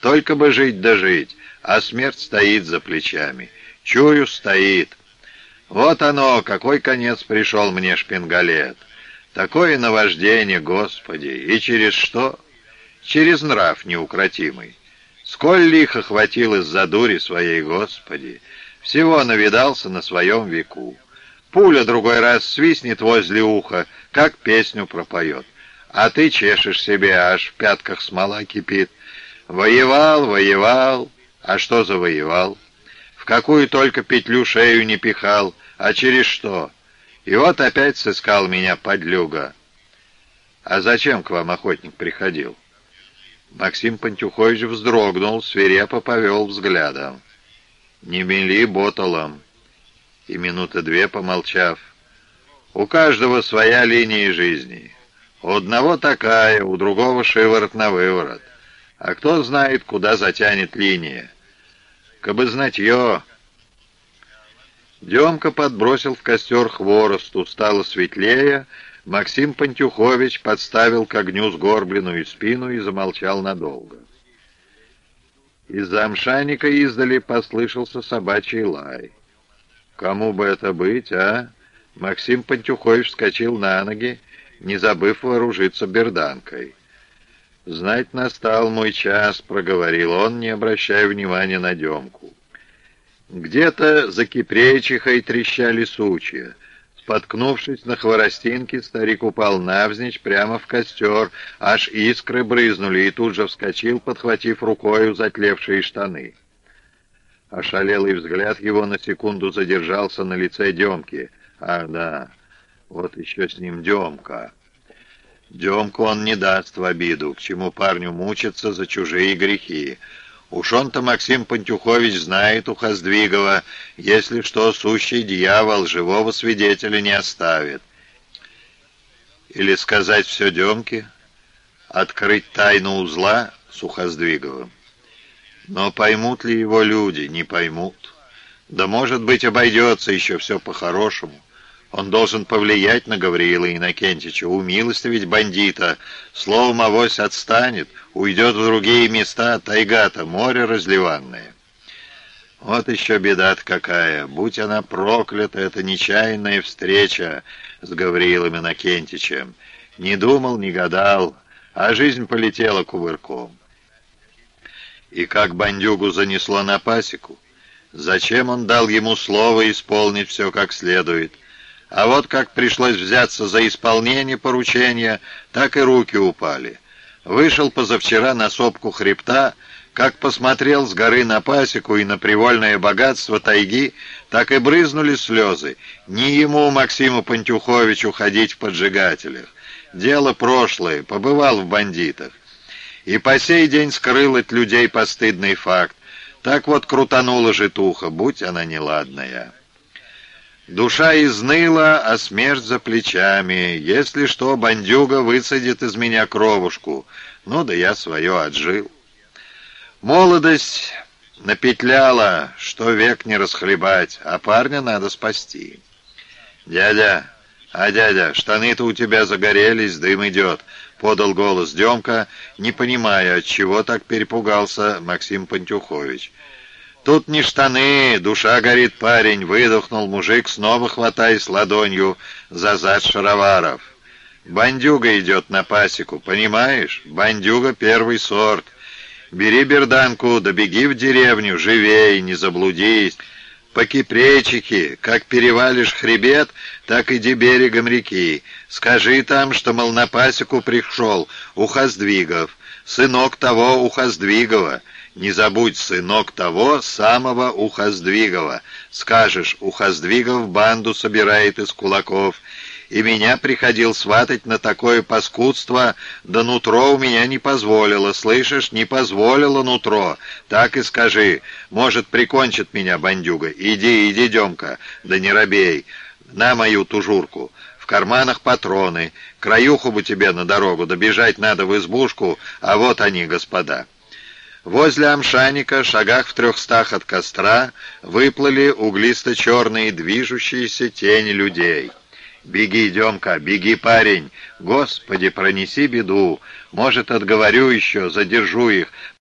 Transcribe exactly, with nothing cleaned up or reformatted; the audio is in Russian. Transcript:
Только бы жить да жить, а смерть стоит за плечами. Чую, стоит. Вот оно, какой конец пришел мне, шпингалет. Такое наваждение, Господи, и через что? Через нрав неукротимый. Сколь лихо хватил из-за дури своей, Господи, всего навидался на своем веку. Пуля другой раз свистнет возле уха, как песню пропоет. А ты чешешь себе, аж в пятках смола кипит. Воевал, воевал, а что завоевал? В какую только петлю шею не пихал, а через что? И вот опять сыскал меня подлюга. А зачем к вам охотник приходил? Максим Пантюхович вздрогнул, свирепо повел взглядом. Не мели ботолом. И минуты две помолчав. У каждого своя линия жизни. У одного такая, у другого шиворот на выворот. А кто знает, куда затянет линия? Кабы знатье. Демка подбросил в костер хворосту, стало светлее. Максим Пантюхович подставил к огню сгорбленную спину и замолчал надолго. Из-за амшаника издали послышался собачий лай. «Кому бы это быть, а?» Максим Пантюхович вскочил на ноги, не забыв вооружиться берданкой. «Знать настал мой час», — проговорил он, не обращая внимания на Демку. Где-то за кипречихой трещали сучья. Споткнувшись на хворостинке, старик упал навзничь прямо в костер, аж искры брызнули, и тут же вскочил, подхватив рукою затлевшие штаны. Ошалелый взгляд его на секунду задержался на лице Демки. Ах да, вот еще с ним Демка. Демку он не даст в обиду, к чему парню мучиться за чужие грехи. Уж он-то, Максим Пантюхович, знает у Хоздвигова, если что, сущий дьявол живого свидетеля не оставит. Или сказать все Демке, открыть тайну узла с Ухоздвиговым. Но поймут ли его люди? Не поймут. Да, может быть, обойдется еще все по-хорошему. Он должен повлиять на Гавриила Иннокентича, умилостивить бандита. Словом, авось отстанет, уйдет в другие места, тайга-то, море разливанное. Вот еще беда-то какая. Будь она проклята, эта нечаянная встреча с Гавриилом Иннокентичем. Не думал, не гадал, а жизнь полетела кувырком. И как бандюгу занесло на пасеку? Зачем он дал ему слово исполнить все как следует? А вот как пришлось взяться за исполнение поручения, так и руки упали. Вышел позавчера на сопку хребта, как посмотрел с горы на пасеку и на привольное богатство тайги, так и брызнули слезы. Не ему, Максиму Пантюховичу, ходить в поджигателях. Дело прошлое, побывал в бандитах. И по сей день скрыл от людей постыдный факт. Так вот крутанула житуха, будь она неладная. Душа изныла, а смерть за плечами. Если что, бандюга высадит из меня кровушку. Ну да я свое отжил. Молодость напетляла, что век не расхлебать, а парня надо спасти. «Дядя, а дядя, штаны-то у тебя загорелись, дым идет», — подал голос Демка, не понимая, отчего так перепугался Максим Пантюхович. «Тут не штаны, душа горит, парень», — выдохнул мужик, снова хватаясь ладонью за зад шароваров. «Бандюга идет на пасеку, понимаешь? Бандюга первый сорт. Бери берданку, да беги в деревню, живей, не заблудись. По Кипречихе, как перевалишь хребет, так иди берегом реки. Скажи там, что, мол, на пасеку пришел Ухоздвигов, сынок того Ухоздвигова. Не забудь, сынок того самого Ухоздвигова. Скажешь, Ухоздвигов банду собирает из кулаков, и меня приходил сватать на такое паскудство, да нутро у меня не позволило, слышишь, не позволило нутро. Так и скажи, может, прикончит меня бандюга. Иди, иди, Демка, да не робей, на мою тужурку. В карманах патроны, краюху бы тебе на дорогу, добежать надо в избушку, а вот они, господа». Возле амшаника, шагах в трехстах от костра, выплыли углисто-черные движущиеся тени людей. «Беги, Демка, беги, парень! Господи, пронеси беду! Может, отговорю еще, задержу их!»